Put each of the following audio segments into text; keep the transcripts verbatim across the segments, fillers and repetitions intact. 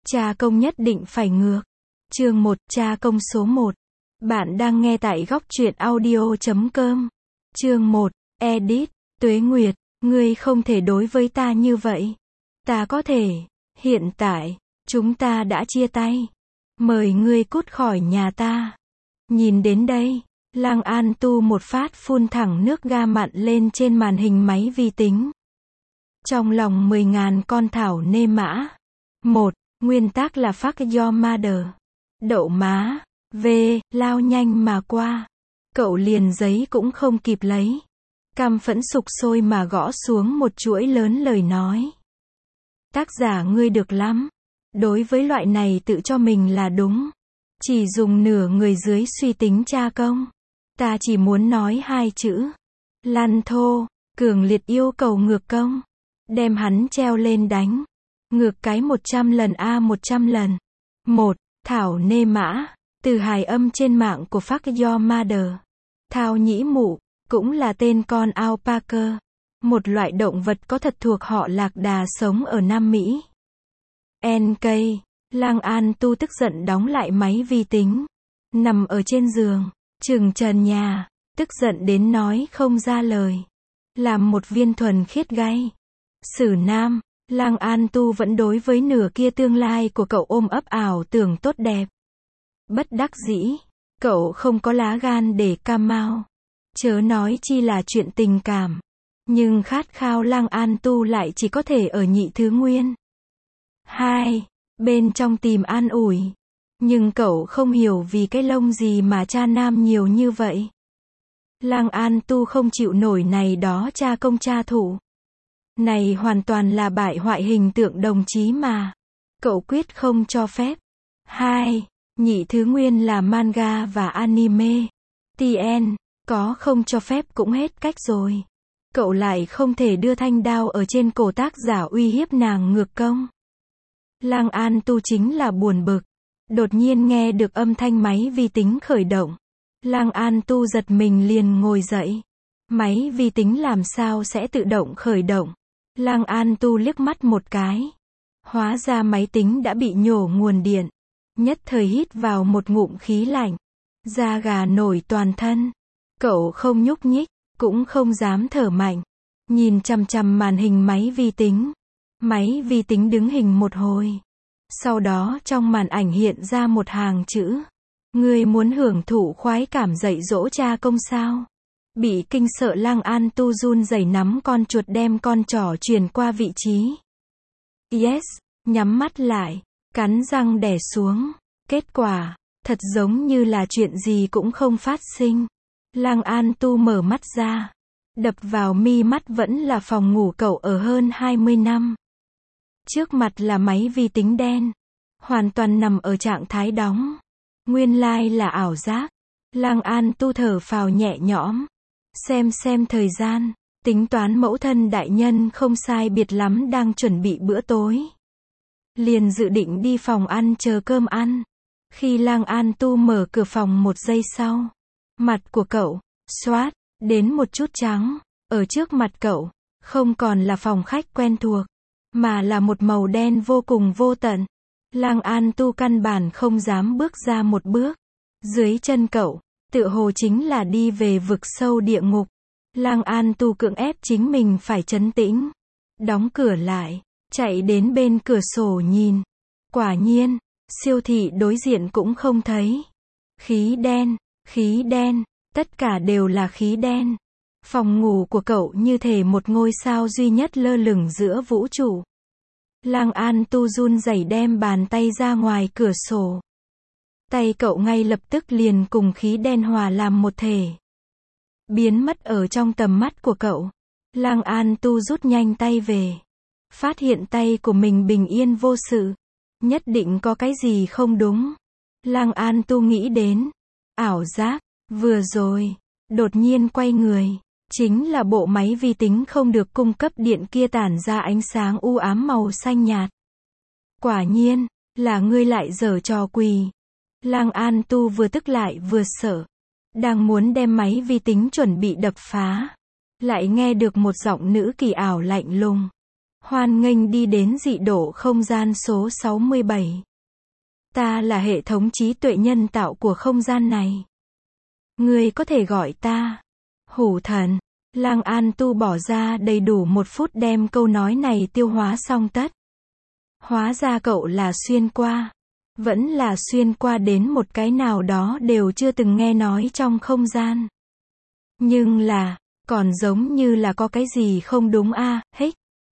Cha công nhất định phải ngược. Chương một, cha công số một. Bạn đang nghe tại góc truyện audio chấm com. Chương một, edit, Tuế Nguyệt, ngươi không thể đối với ta như vậy. Ta có thể. Hiện tại, chúng ta đã chia tay. Mời ngươi cút khỏi nhà ta. Nhìn đến đây, Lăng An Tu một phát phun thẳng nước ga mặn lên trên màn hình máy vi tính. Trong lòng mười ngàn con thảo nê mã. Một, nguyên tắc là fuck your mother. Đậu má. V, lao nhanh mà qua. Cậu liền giấy cũng không kịp lấy. Căm phẫn sục sôi mà gõ xuống một chuỗi lớn lời nói. Tác giả ngươi được lắm. Đối với loại này tự cho mình là đúng. Chỉ dùng nửa người dưới suy tính cha công. Ta chỉ muốn nói hai chữ. Lăn thô, cường liệt yêu cầu ngược công. Đem hắn treo lên đánh. Ngược cái một trăm lần a một trăm lần. Một, thảo nê mã. Từ hài âm trên mạng của fuck your mother. Thao nhĩ mụ, cũng là tên con alpaca. Một loại động vật có thật thuộc họ lạc đà sống ở Nam Mỹ. en ca, Lăng An Tu tức giận đóng lại máy vi tính. Nằm ở trên giường, chừng trần nhà, tức giận đến nói không ra lời. Làm một viên thuần khiết gay. Sử nam, Lăng An Tu vẫn đối với nửa kia tương lai của cậu ôm ấp ảo tưởng tốt đẹp. Bất đắc dĩ, cậu không có lá gan để cam mau. Chớ nói chi là chuyện tình cảm. Nhưng khát khao Lăng An Tu lại chỉ có thể ở nhị thứ nguyên. Hai, bên trong tìm an ủi. Nhưng cậu không hiểu vì cái lông gì mà cha nam nhiều như vậy. Lăng An Tu không chịu nổi này đó cha công cha thủ. Này hoàn toàn là bại hoại hình tượng đồng chí mà. Cậu quyết không cho phép. Hai, nhị thứ nguyên là manga và anime. tê en, có không cho phép cũng hết cách rồi. Cậu lại không thể đưa thanh đao ở trên cổ tác giả uy hiếp nàng ngược công. Lăng An Tu chính là buồn bực. Đột nhiên nghe được âm thanh máy vi tính khởi động. Lăng An Tu giật mình liền ngồi dậy. Máy vi tính làm sao sẽ tự động khởi động? Lăng An Tu liếc mắt một cái. Hóa ra máy tính đã bị nhổ nguồn điện. Nhất thời hít vào một ngụm khí lạnh. Da gà nổi toàn thân. Cậu không nhúc nhích, cũng không dám thở mạnh. Nhìn chằm chằm màn hình máy vi tính. Máy vi tính đứng hình một hồi. Sau đó trong màn ảnh hiện ra một hàng chữ. Ngươi muốn hưởng thụ khoái cảm dạy dỗ cha công sao? Bị kinh sợ Lăng An Tu run rẩy nắm con chuột đem con trỏ truyền qua vị trí. Yes, nhắm mắt lại, cắn răng đè xuống. Kết quả, thật giống như là chuyện gì cũng không phát sinh. Lăng An Tu mở mắt ra. Đập vào mi mắt vẫn là phòng ngủ cậu ở hơn hai mươi năm. Trước mặt là máy vi tính đen. Hoàn toàn nằm ở trạng thái đóng. Nguyên lai là ảo giác. Lăng An Tu thở phào nhẹ nhõm. Xem xem thời gian. Tính toán mẫu thân đại nhân không sai biệt lắm đang chuẩn bị bữa tối. Liền dự định đi phòng ăn chờ cơm ăn. Khi Lăng An Tu mở cửa phòng một giây sau. Mặt của cậu, xoát, đến một chút trắng. Ở trước mặt cậu, không còn là phòng khách quen thuộc. Mà là một màu đen vô cùng vô tận. Lăng An Tu căn bản không dám bước ra một bước. Dưới chân cậu, tựa hồ chính là đi về vực sâu địa ngục. Lăng An Tu cưỡng ép chính mình phải trấn tĩnh. Đóng cửa lại, chạy đến bên cửa sổ nhìn. Quả nhiên, siêu thị đối diện cũng không thấy. Khí đen, khí đen, tất cả đều là khí đen. Phòng ngủ của cậu như thể một ngôi sao duy nhất lơ lửng giữa vũ trụ. Lăng An Tu run rẩy đem bàn tay ra ngoài cửa sổ. Tay cậu ngay lập tức liền cùng khí đen hòa làm một thể. Biến mất ở trong tầm mắt của cậu. Lăng An Tu rút nhanh tay về. Phát hiện tay của mình bình yên vô sự. Nhất định có cái gì không đúng. Lăng An Tu nghĩ đến. Ảo giác, vừa rồi, đột nhiên quay người. Chính là bộ máy vi tính không được cung cấp điện kia tản ra ánh sáng u ám màu xanh nhạt. Quả nhiên, là ngươi lại giở trò quỷ. Lăng An Tu vừa tức lại vừa sợ. Đang muốn đem máy vi tính chuẩn bị đập phá. Lại nghe được một giọng nữ kỳ ảo lạnh lùng. Hoan nghênh đi đến dị độ không gian số sáu mươi bảy. Ta là hệ thống trí tuệ nhân tạo của không gian này. Ngươi có thể gọi ta Hủ Thần. Lang An Tu bỏ ra đầy đủ một phút đem câu nói này tiêu hóa xong tất. Hóa ra cậu là xuyên qua. Vẫn là xuyên qua đến một cái nào đó đều chưa từng nghe nói trong không gian. Nhưng là, còn giống như là có cái gì không đúng a, à, hích.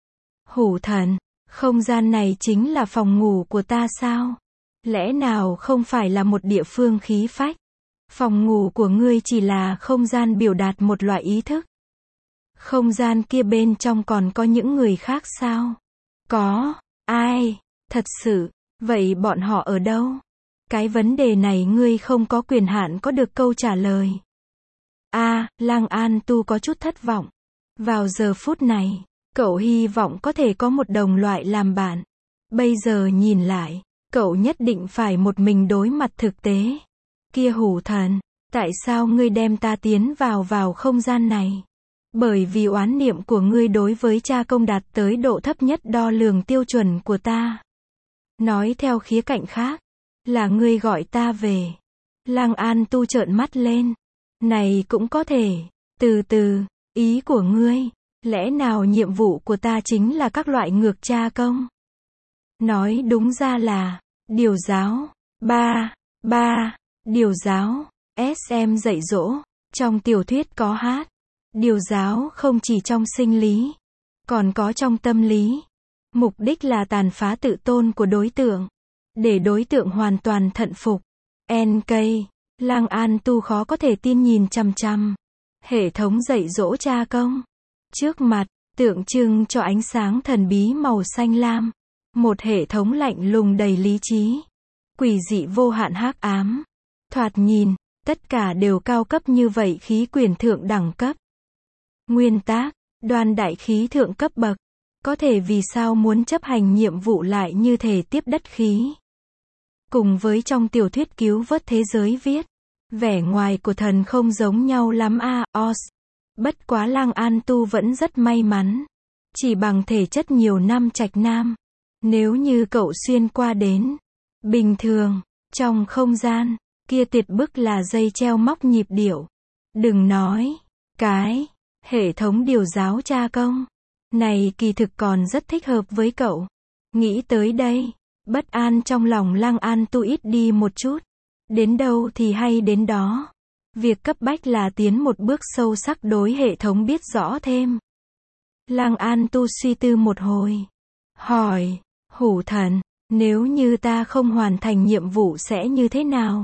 Hủ Thần, không gian này chính là phòng ngủ của ta sao? Lẽ nào không phải là một địa phương khí phách? Phòng ngủ của ngươi chỉ là không gian biểu đạt một loại ý thức. Không gian kia bên trong còn có những người khác sao? Có, ai? Thật sự, vậy bọn họ ở đâu? Cái vấn đề này ngươi không có quyền hạn có được câu trả lời. A, à, Lang An Tu có chút thất vọng. Vào giờ phút này, cậu hy vọng có thể có một đồng loại làm bạn. Bây giờ nhìn lại, cậu nhất định phải một mình đối mặt thực tế. Kia Hủ Thần, tại sao ngươi đem ta tiến vào vào không gian này? Bởi vì oán niệm của ngươi đối với cha công đạt tới độ thấp nhất đo lường tiêu chuẩn của ta. Nói theo khía cạnh khác, là ngươi gọi ta về. Lang An Tu trợn mắt lên. Này cũng có thể, từ từ, ý của ngươi, lẽ nào nhiệm vụ của ta chính là các loại ngược cha công? Nói đúng ra là, điều giáo, ba, ba, điều giáo, ét em dạy dỗ, trong tiểu thuyết có hát. Điều giáo không chỉ trong sinh lý, còn có trong tâm lý. Mục đích là tàn phá tự tôn của đối tượng, để đối tượng hoàn toàn thận phục. en ca, Lang An Tu khó có thể tin nhìn chằm chằm. Hệ thống dạy dỗ cha công. Trước mặt, tượng trưng cho ánh sáng thần bí màu xanh lam. Một hệ thống lạnh lùng đầy lý trí. Quỷ dị vô hạn hắc ám. Thoạt nhìn, tất cả đều cao cấp như vậy khí quyển thượng đẳng cấp. Nguyên tác, đoan đại khí thượng cấp bậc. Có thể vì sao muốn chấp hành nhiệm vụ lại như thể tiếp đất khí. Cùng với trong tiểu thuyết cứu vớt thế giới viết. Vẻ ngoài của thần không giống nhau lắm a, à, os. Bất quá Lang An Tu vẫn rất may mắn. Chỉ bằng thể chất nhiều năm trạch nam. Nếu như cậu xuyên qua đến. Bình thường, trong không gian, kia tuyệt bức là dây treo móc nhịp điệu. Đừng nói, cái, hệ thống điều giáo cha công. Này kỳ thực còn rất thích hợp với cậu. Nghĩ tới đây, bất an trong lòng Lang An Tu ít đi một chút. Đến đâu thì hay đến đó. Việc cấp bách là tiến một bước sâu sắc đối hệ thống biết rõ thêm. Lang An Tu suy tư một hồi. Hỏi, Hủ Thần, nếu như ta không hoàn thành nhiệm vụ sẽ như thế nào?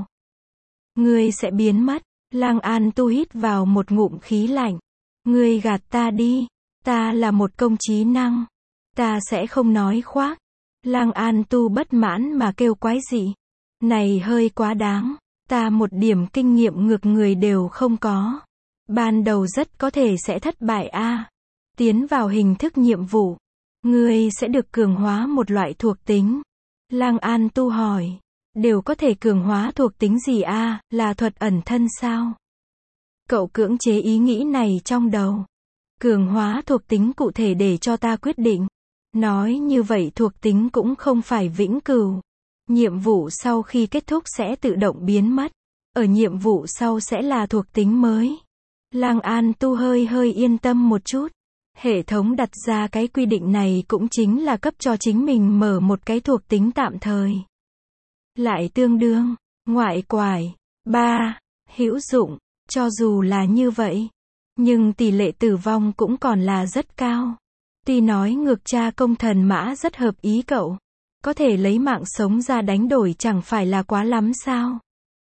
Ngươi sẽ biến mất. Lang An Tu hít vào một ngụm khí lạnh. Ngươi gạt ta đi. Ta là một công trí năng. Ta sẽ không nói khoác. Lang An Tu bất mãn mà kêu quái dị. Này hơi quá đáng. Ta một điểm kinh nghiệm ngược người đều không có. Ban đầu rất có thể sẽ thất bại a. À, tiến vào hình thức nhiệm vụ. Ngươi sẽ được cường hóa một loại thuộc tính. Lang An Tu hỏi. Đều có thể cường hóa thuộc tính gì a? À, là thuật ẩn thân sao? Cậu cưỡng chế ý nghĩ này trong đầu. Cường hóa thuộc tính cụ thể để cho ta quyết định. Nói như vậy thuộc tính cũng không phải vĩnh cửu. Nhiệm vụ sau khi kết thúc sẽ tự động biến mất. Ở nhiệm vụ sau sẽ là thuộc tính mới. Lang An Tu hơi hơi yên tâm một chút. Hệ thống đặt ra cái quy định này cũng chính là cấp cho chính mình mở một cái thuộc tính tạm thời. Lại tương đương, ngoại quải, ba, hữu dụng, cho dù là như vậy. Nhưng tỷ lệ tử vong cũng còn là rất cao. Tuy nói ngược cha công thần mã rất hợp ý cậu. Có thể lấy mạng sống ra đánh đổi chẳng phải là quá lắm sao?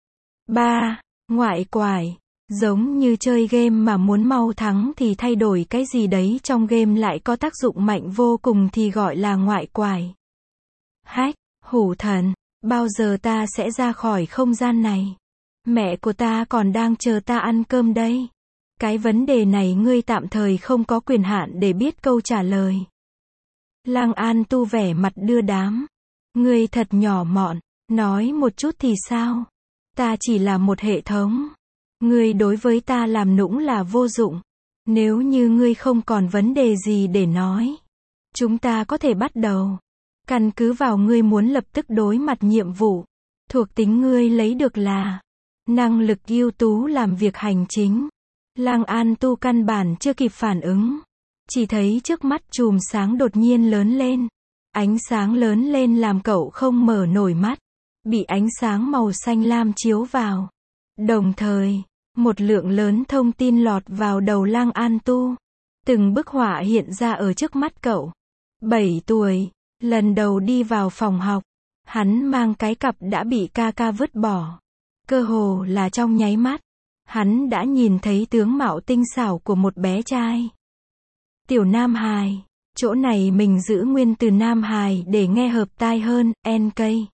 ba. Ngoại quải. Giống như chơi game mà muốn mau thắng thì thay đổi cái gì đấy trong game lại có tác dụng mạnh vô cùng thì gọi là ngoại quải. Hách, Hủ Thần, bao giờ ta sẽ ra khỏi không gian này? Mẹ của ta còn đang chờ ta ăn cơm đây. Cái vấn đề này ngươi tạm thời không có quyền hạn để biết câu trả lời. Lang An Tu vẻ mặt đưa đám. Ngươi thật nhỏ mọn, nói một chút thì sao? Ta chỉ là một hệ thống. Ngươi đối với ta làm nũng là vô dụng. Nếu như ngươi không còn vấn đề gì để nói, Chúng ta có thể bắt đầu. Căn cứ vào ngươi muốn lập tức đối mặt nhiệm vụ. Thuộc tính ngươi lấy được là năng lực ưu tú làm việc hành chính. Lang An Tu căn bản chưa kịp phản ứng. Chỉ thấy trước mắt chùm sáng đột nhiên lớn lên. Ánh sáng lớn lên làm cậu không mở nổi mắt. Bị ánh sáng màu xanh lam chiếu vào. Đồng thời, một lượng lớn thông tin lọt vào đầu Lang An Tu. Từng bức họa hiện ra ở trước mắt cậu. bảy tuổi, lần đầu đi vào phòng học. Hắn mang cái cặp đã bị ca ca vứt bỏ. Cơ hồ là trong nháy mắt. Hắn đã nhìn thấy tướng mạo tinh xảo của một bé trai. Tiểu Nam Hài. Chỗ này mình giữ nguyên từ Nam Hài để nghe hợp tai hơn, en cây.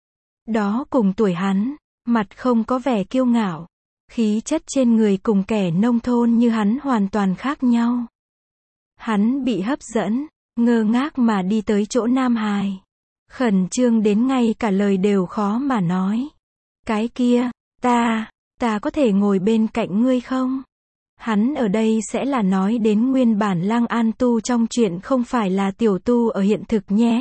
Đó cùng tuổi hắn, mặt không có vẻ kiêu ngạo. Khí chất trên người cùng kẻ nông thôn như hắn hoàn toàn khác nhau. Hắn bị hấp dẫn, ngơ ngác mà đi tới chỗ Nam Hài. Khẩn trương đến ngay cả lời đều khó mà nói. Cái kia, ta, ta có thể ngồi bên cạnh ngươi không? Hắn ở đây sẽ là nói đến nguyên bản Lang An Tu trong truyện không phải là tiểu tu ở hiện thực nhé.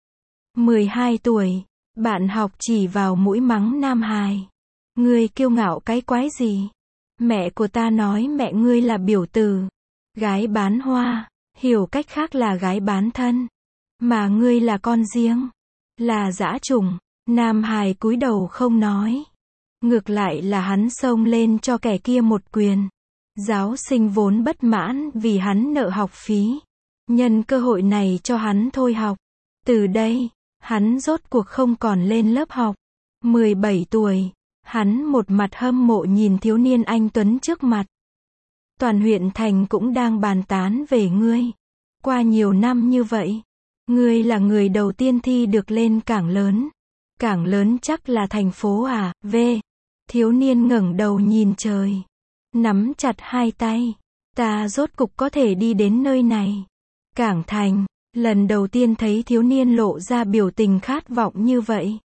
mười hai tuổi, bạn học chỉ vào mũi mắng Nam Hài. Ngươi kiêu ngạo cái quái gì? Mẹ của ta nói mẹ ngươi là biểu từ. Gái bán hoa, hiểu cách khác là gái bán thân. Mà ngươi là con riêng. Là dã chủng. Nam Hài cúi đầu không nói. Ngược lại là hắn xông lên cho kẻ kia một quyền. Giáo sinh vốn bất mãn vì hắn nợ học phí. Nhân cơ hội này cho hắn thôi học. Từ đây, hắn rốt cuộc không còn lên lớp học. mười bảy tuổi, hắn một mặt hâm mộ nhìn thiếu niên anh tuấn trước mặt. Toàn huyện thành cũng đang bàn tán về ngươi. Qua nhiều năm như vậy, ngươi là người đầu tiên thi được lên cảng lớn. Cảng lớn chắc là thành phố à, v. Thiếu niên ngẩng đầu nhìn trời. Nắm chặt hai tay. Ta rốt cục có thể đi đến nơi này. Cảng thành, lần đầu tiên thấy thiếu niên lộ ra biểu tình khát vọng như vậy.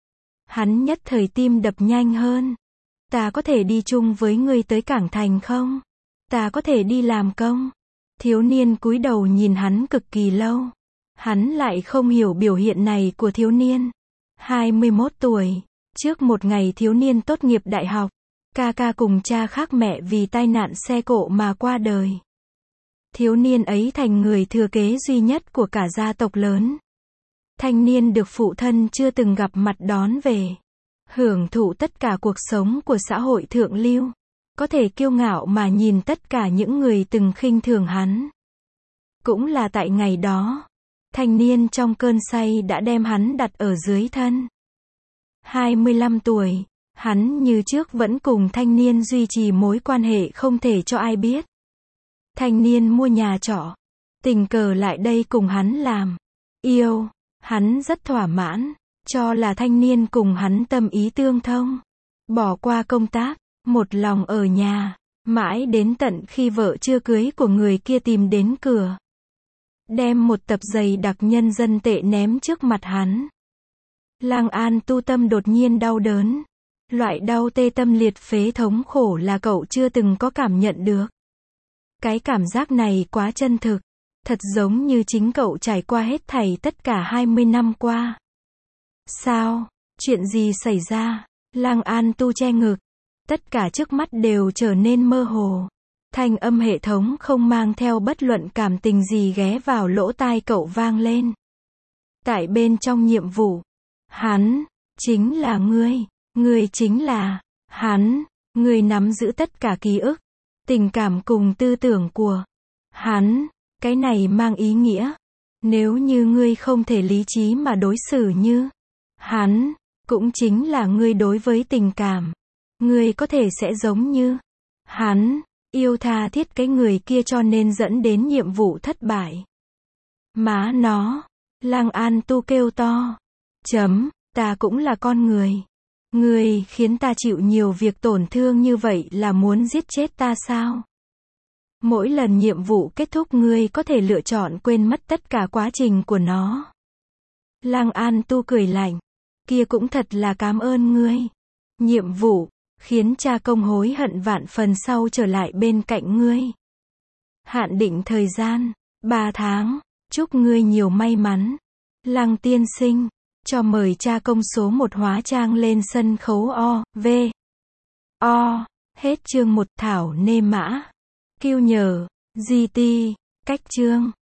Hắn nhất thời tim đập nhanh hơn. Ta có thể đi chung với ngươi tới cảng thành không? Ta có thể đi làm công? Thiếu niên cúi đầu nhìn hắn cực kỳ lâu. Hắn lại không hiểu biểu hiện này của thiếu niên. hai mươi mốt tuổi, trước một ngày thiếu niên tốt nghiệp đại học, ca ca cùng cha khác mẹ vì tai nạn xe cộ mà qua đời. Thiếu niên ấy thành người thừa kế duy nhất của cả gia tộc lớn. Thanh niên được phụ thân chưa từng gặp mặt đón về. Hưởng thụ tất cả cuộc sống của xã hội thượng lưu. Có thể kiêu ngạo mà nhìn tất cả những người từng khinh thường hắn. Cũng là tại ngày đó, thanh niên trong cơn say đã đem hắn đặt ở dưới thân. hai mươi lăm tuổi, hắn như trước vẫn cùng thanh niên duy trì mối quan hệ không thể cho ai biết. Thanh niên mua nhà trọ, tình cờ lại đây cùng hắn làm yêu, hắn rất thỏa mãn, cho là thanh niên cùng hắn tâm ý tương thông. Bỏ qua công tác, một lòng ở nhà, mãi đến tận khi vợ chưa cưới của người kia tìm đến cửa. Đem một tập giày đặc nhân dân tệ ném trước mặt hắn. Lang An Tu tâm đột nhiên đau đớn. Loại đau tê tâm liệt phế thống khổ là cậu chưa từng có cảm nhận được. Cái cảm giác này quá chân thực. Thật giống như chính cậu trải qua hết thảy tất cả hai mươi năm qua. Sao? Chuyện gì xảy ra? Lang An Tu che ngực. Tất cả trước mắt đều trở nên mơ hồ. Thanh âm hệ thống không mang theo bất luận cảm tình gì ghé vào lỗ tai cậu vang lên. Tại bên trong nhiệm vụ, hắn, chính là ngươi, ngươi chính là, hắn, ngươi nắm giữ tất cả ký ức, tình cảm cùng tư tưởng của hắn, cái này mang ý nghĩa. Nếu như ngươi không thể lý trí mà đối xử như hắn, cũng chính là ngươi đối với tình cảm. Ngươi có thể sẽ giống như hắn, yêu tha thiết cái người kia cho nên dẫn đến nhiệm vụ thất bại. Má nó, Lang An Tu kêu to. Chấm, ta cũng là con người. Ngươi khiến ta chịu nhiều việc tổn thương như vậy là muốn giết chết ta sao? Mỗi lần nhiệm vụ kết thúc ngươi có thể lựa chọn quên mất tất cả quá trình của nó. Lang An Tu cười lạnh. Kia cũng thật là cảm ơn ngươi. Nhiệm vụ khiến cha công hối hận vạn phần sau trở lại bên cạnh ngươi. Hạn định thời gian, ba tháng, Chúc ngươi nhiều may mắn. Lăng tiên sinh. Cho mời cha công số một hóa trang lên sân khấu o, v, o. Hết chương một. Thảo nê mã. Kiêu nhờ. giê tê. Cách chương.